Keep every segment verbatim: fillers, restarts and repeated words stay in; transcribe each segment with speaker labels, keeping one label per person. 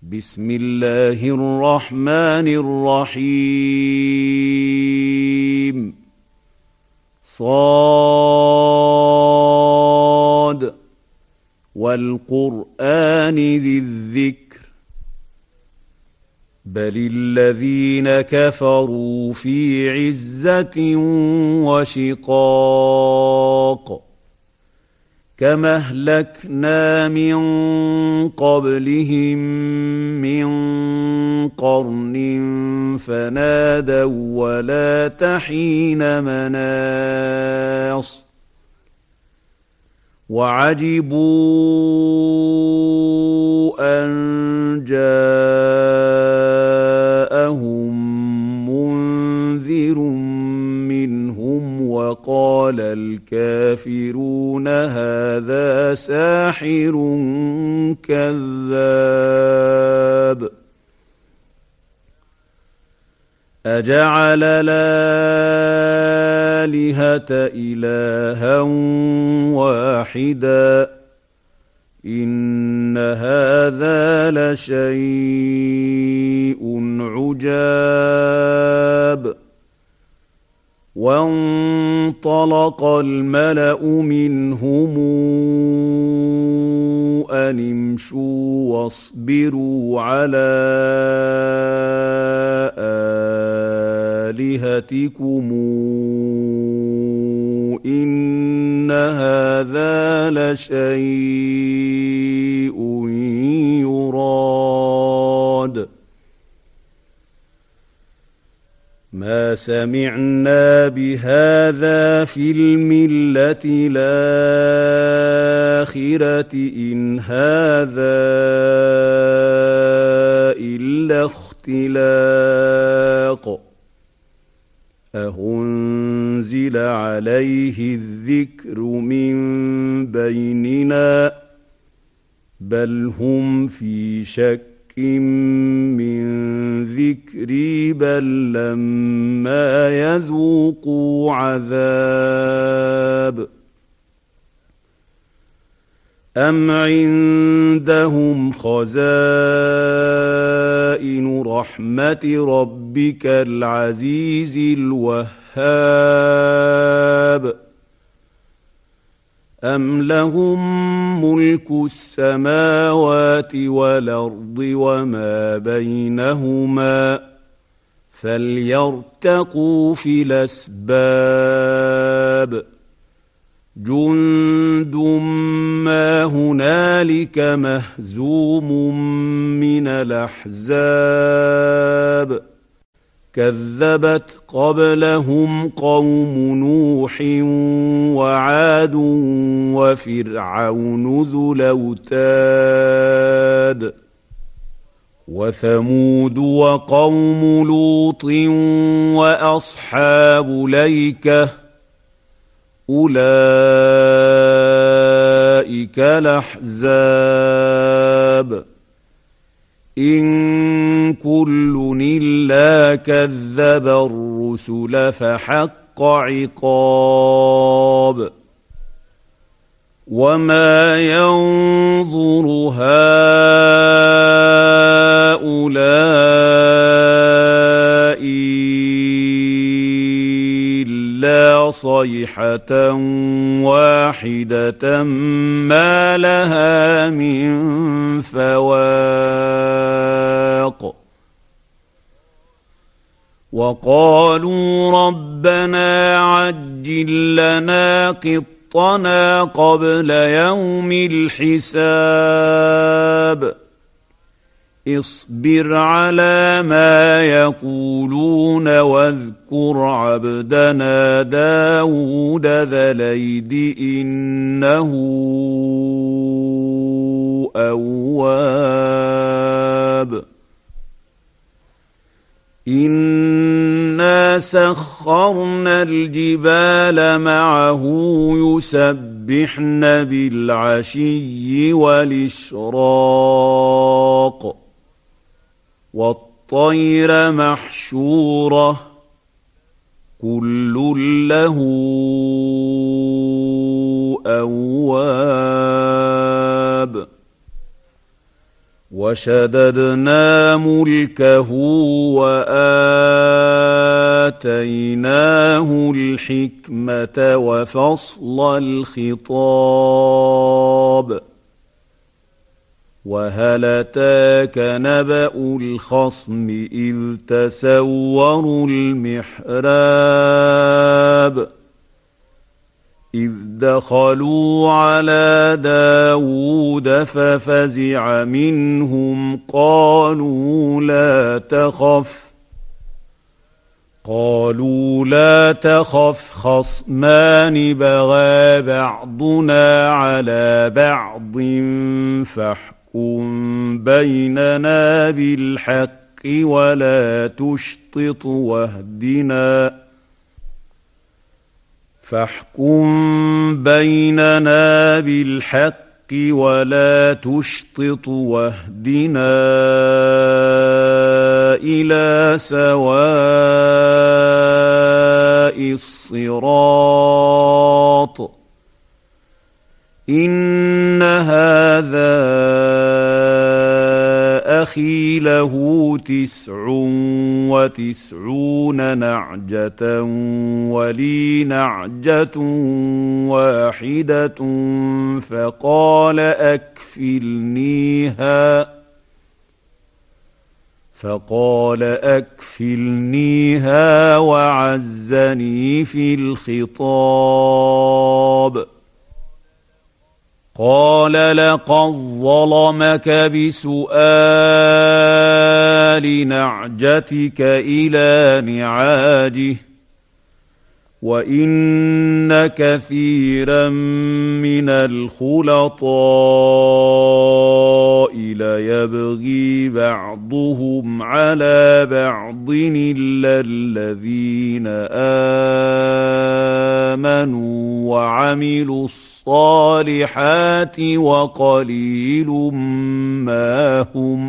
Speaker 1: بسم الله الرحمن الرحيم. صاد والقرآن ذي الذكر بل الذين كفروا في عزة وشقاق كما أهلكنا من قبلهم من قرن فنادوا ولا تحين مناص وعجبوا أن جاءهم منذر منهم وقال الكافرون هذا ساحر كذاب أجعل الآلهة إلها واحدا إن هذا لشيء عجاب وانطلق الملأ منهم أن امشوا واصبروا على آلهتكم إن هذا لشيء يراد ما سمعنا بهذا في الملة الآخرة إن هذا إلا اختلاق أأنزل عليه الذكر من بيننا بل هم في شك من ذكري بل لما يذوقوا عذاب أم عندهم خزائن رحمة ربك العزيز الوهاب أم لهم ملك السماوات والأرض وما بينهما فليرتقوا في الأسباب جند ما هنالك مهزوم من الأحزاب كذبت قبلهم قوم نوح وعاد وفرعون ذو الأوتاد وثمود وقوم لوط وأصحاب الأيكة أولئك الأحزاب إن كل إلا كذب الرسل فحق عقاب وما ينظر هؤلاء إلا صيحة واحدة ما لها من فواق وقالوا ربنا عجل لنا قطنا قبل يوم الحساب اصبر على ما يقولون واذكر عبدنا داود ذا الأيد إنه أواب إنا سخرنا الجبال معه يسبحن بالعشي والإشراق والطير محشورة كل له أواب وشددنا ملكه وآتيناه الحكمة وفصل الخطاب وهل أتاك نبأ الخصم إذ تسوروا المحراب إذ دخلوا على داود ففزع منهم قالوا لا تخف قالوا لا تخف خصمان بغى بعضنا على بعض فاحكم بيننا بالحق ولا تشطط واهدنا فاحكم بيننا بالحق ولا تشطط واهدنا إلى سواء الصراط إن هذا أخي له تسع وتسعون نعجة ولي نعجة واحدة فقال أكفلنيها فقال أكفلنيها وعزني في الخطاب قال لقد ظلمك بسؤال نعجتك إلى نعاجه وإن كثيرا من الخلطاء ليبغي بعضهم على بعض إلا الذين آمنوا وعملوا الصالحات وقليل ما هم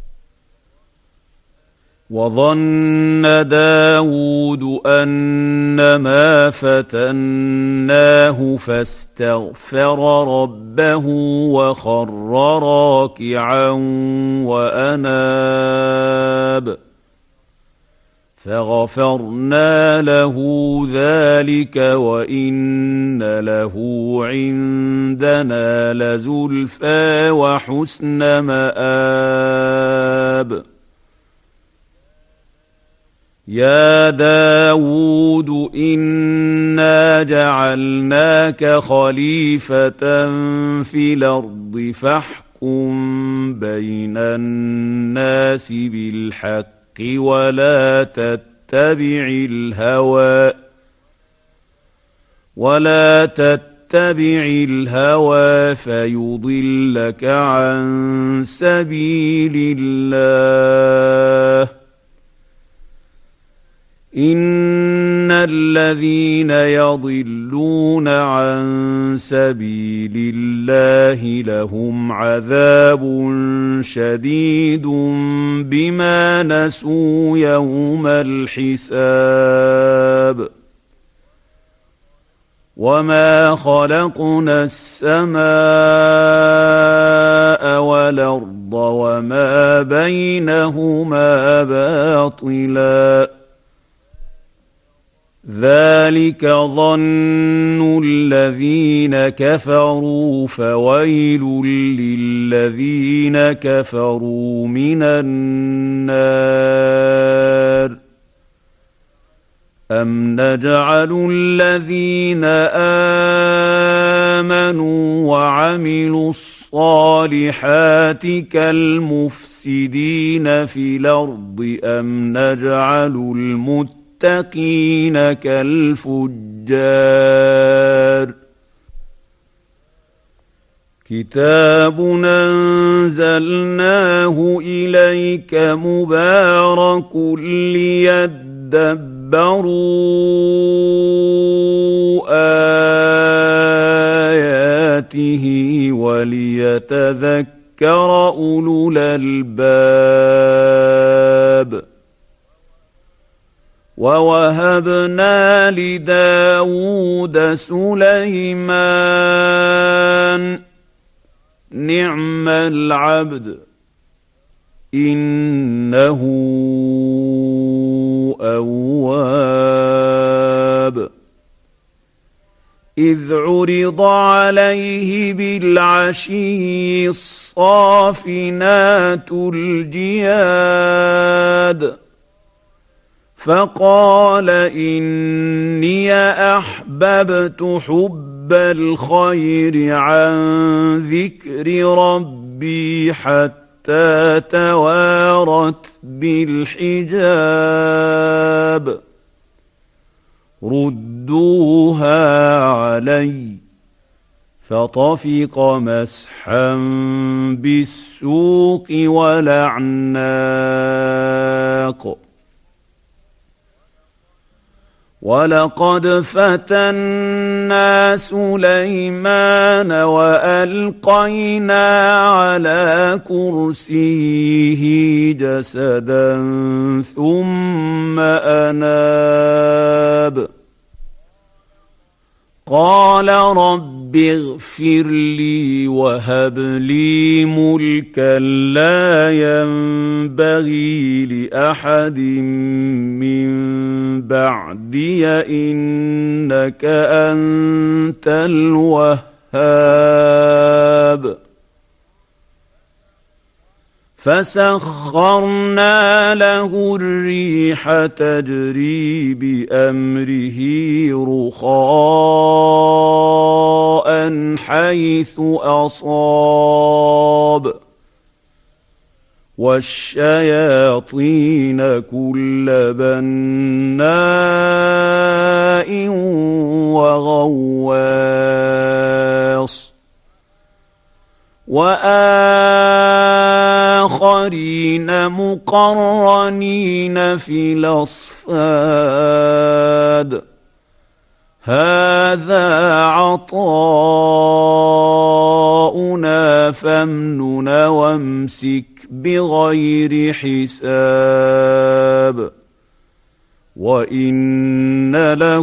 Speaker 1: وظن داود أنما فتناه فاستغفر ربه وخر راكعا وأناب فغفرنا له ذلك وإن له عندنا لزلفى وحسن مآب يا داود إنا جعلناك خليفة في الأرض فاحكم بين الناس بالحق ولا تتبع الهوى ولا تتبع الهوى فيضلك عن سبيل الله إن الذين يضلون عن سبيل الله لهم عذاب شديد بما نسوا يوم الحساب وما خلقنا السماء والأرض وما بينهما باطلاً ذلك ظن الذين كفروا فويل للذين كفروا من النار أم نجعل الذين آمنوا وعملوا الصالحات كالمفسدين في الأرض أم نجعل المتقين المتقين كالفجار كتاب أنزلناه إليك مبارك ليدبروا آياته وليتذكر أولو الألباب ووهبنا لداود سليمان نعم العبد إنه أواب. إذ عرض عليه بالعشي الصافنات الجياد فقال إني أحببت حب الخير عن ذكر ربي حتى توارت بالحجاب ردوها علي فطفق مسحا بالسوق والأعناق. ولقد فتنا سليمان وألقينا على كرسيه جسدا ثم أناب قال رب اغفر لي وهب لي ملكا لا ينبغي لأحد من بعدي إنك أنت الوهاب. فسخرنا له الريح تجري بأمره رخاء حيث أصاب والشياطين كل بناء وغواص وآخرين مقرنين في الأصفاد هذا عطاؤنا فامنن وامسك بغير حساب وإن له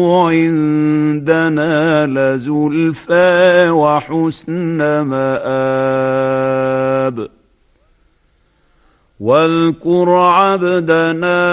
Speaker 1: عندنا لزلفى وحسن مآب. واذكر عبدنا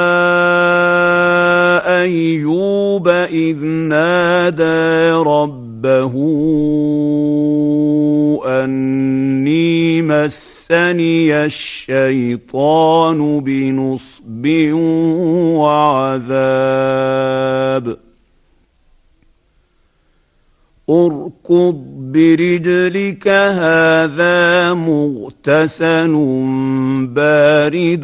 Speaker 1: أيوب إذ نادى ربه أني مسني الشيطان بنصب وعذاب اركض برجلك هذا مغتسل بارد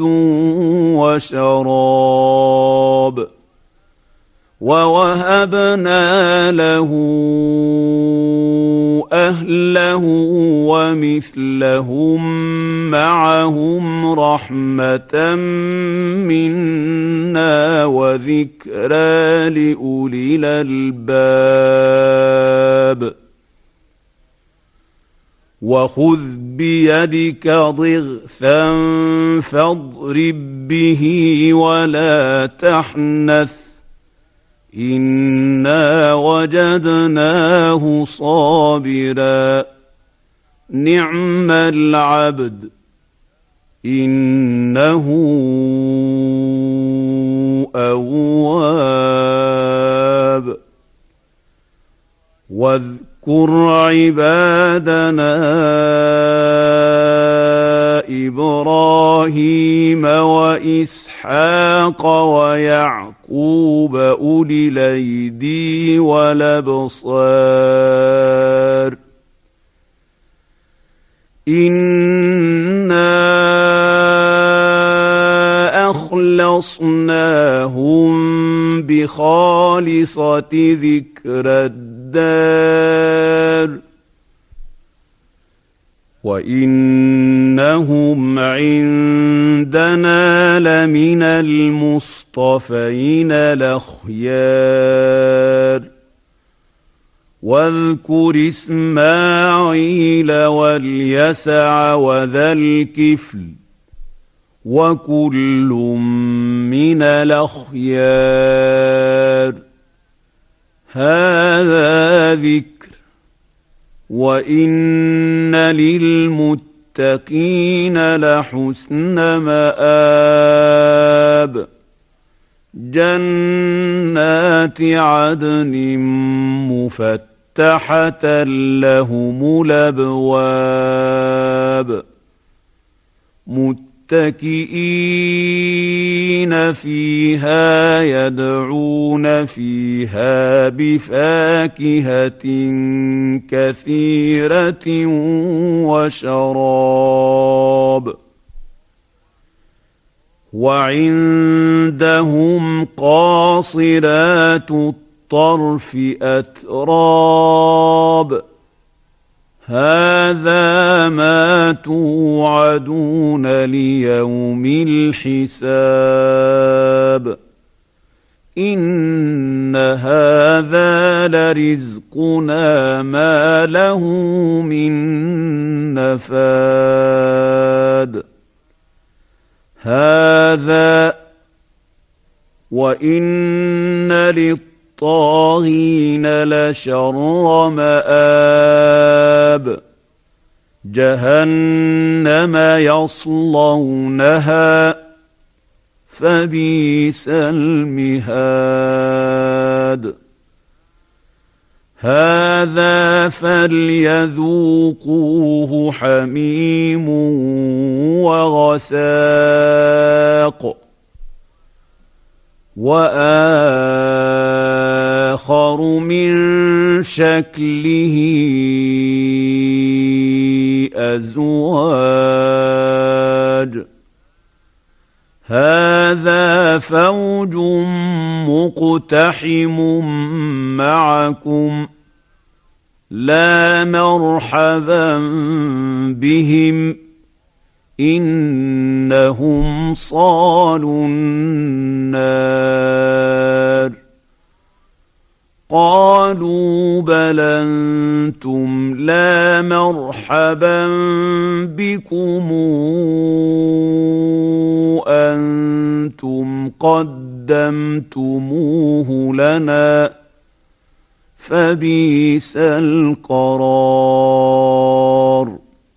Speaker 1: وشراب ووهبنا له أهله ومثلهم معهم رحمة منا وذكرى لأولي الألباب. وخذ بيدك ضغثا فاضرب به ولا تحنث إنا وجدناه صابرا نعم العبد إنه أواب. واذكر عبادنا إبراهيم وإسحاق ويعقوب أولي الأيدي والأبصار إنا أخلصناهم بخالصة ذكر الدار وإنهم عندنا لمن المصطفين الأخيار. واذكر إسماعيل واليسع وذا الكفل وكل من الأخيار هذا ذكر وإن للمتقين للمتقين لحسن مآب جنات عدن مفتحة لهم الأبواب متكئين فيها يدعون فيها بفاكهة كثيرة وشراب وعندهم قاصرات الطرف أتراب هذا ما توعدون ليوم الحساب إن هذا لرزقنا ما له من نفاد هذا وإن للطاغين لشر مآب جهنم يصلونها فبئس المهاد هذا فليذوقوه حميم وغساق وآخر من شكله أزواج هذا فوج مقتحم معكم لا مرحبا بهم إنهم صالوا النار قالوا بل أنتم لا مرحبا بكم أنتم قدمتموه لنا فبئس القرار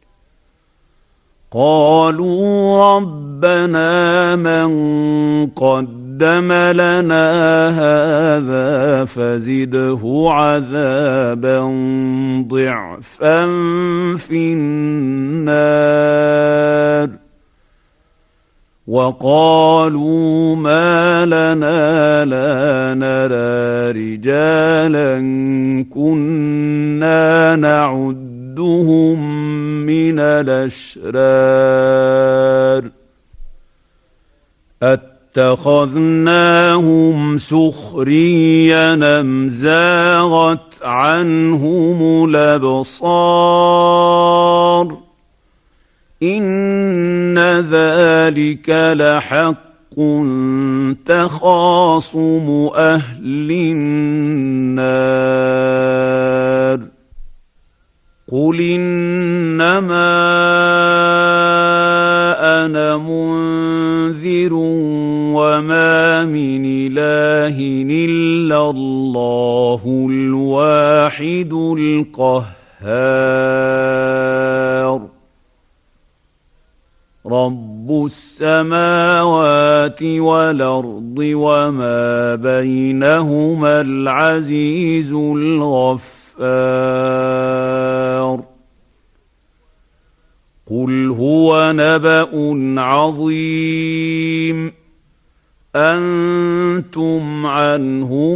Speaker 1: قالوا ربنا من قدم لنا هذا فزده عذابا ضعفا في النار وقالوا ما لنا لا نرى رجالا كنا نعدهم من الأشرار اتخذناهم سخريا أم زاغت عنهم الأبصار إن ذلك لحق تخاصم أهل النار قل إنما أنا منذر وما من إله إلا الله الواحد القهار رب السماوات والأرض وما بينهما العزيز الغفار قل هو نبأ عظيم أنتم عنه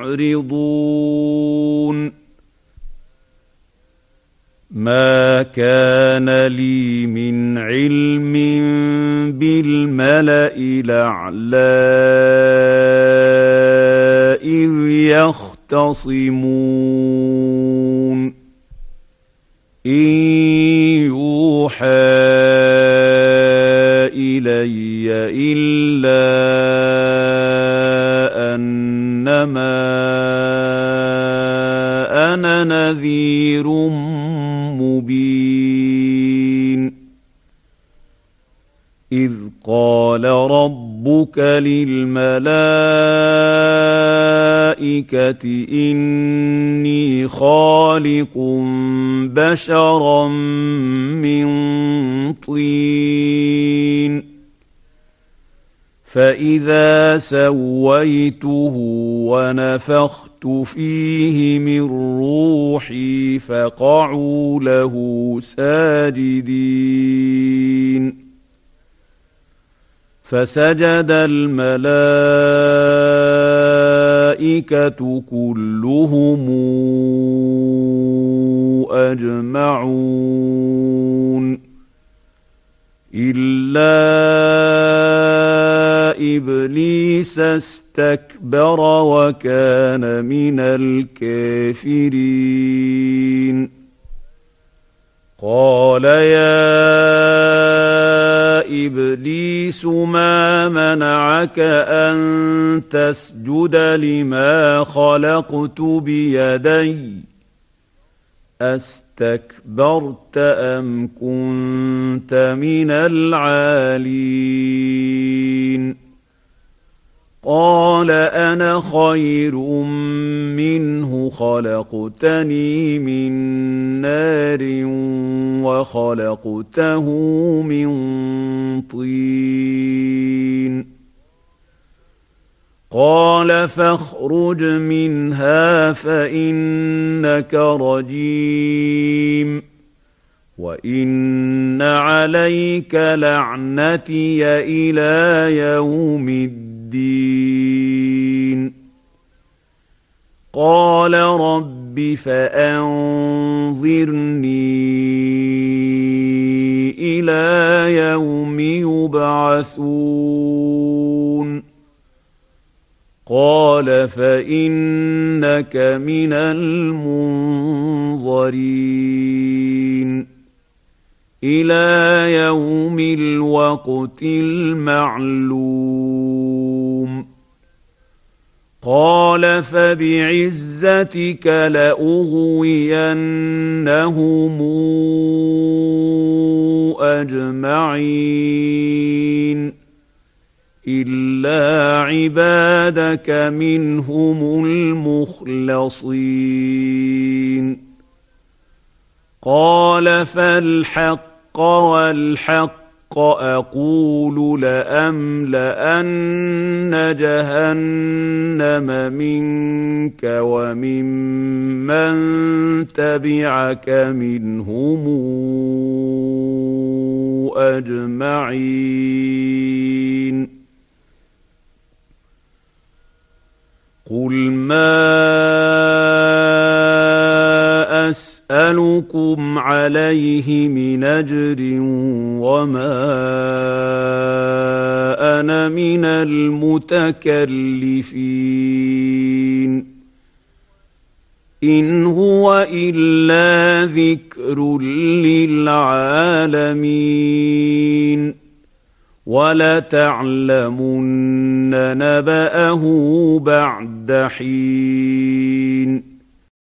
Speaker 1: معرضون ما كان لي من علم بالملأ الأعلى إذ يختصمون إن يوحى إلي إلا أنما أنا نذير مبين إذ قال ربك للملائكة إني خالق بشرا من طين فإذا سويته ونفخت فيه من روحي فقعوا له ساجدين فسجد الملائكة كلهم أجمعون إلا إبليس استكبر وكان من الكافرين قال يا إبليس ما منعك أن تسجد لما خلقت بيدي أستكبرت أم كنت من العالين قال أنا خير منه خلقتني من نار وخلقته من طين قال فاخرج منها فإنك رجيم وإن عليك لعنتي إلى يوم الدين قال رب فأنظرني إلى يوم يبعثون قال فإنك من المنظرين إلى يوم الوقت المعلوم قال فبعزتك لأغوينهم أجمعين إلا عبادك منهم المخلصين قال فالحق والحق أقول لأملأن جهنم منك وممن تبعك منهم أجمعين قل ما أسألكم عليه من أجر وما أنا من المتكلفين إن هو إلا ذكر للعالمين ولتعلمن نبأه بعد حين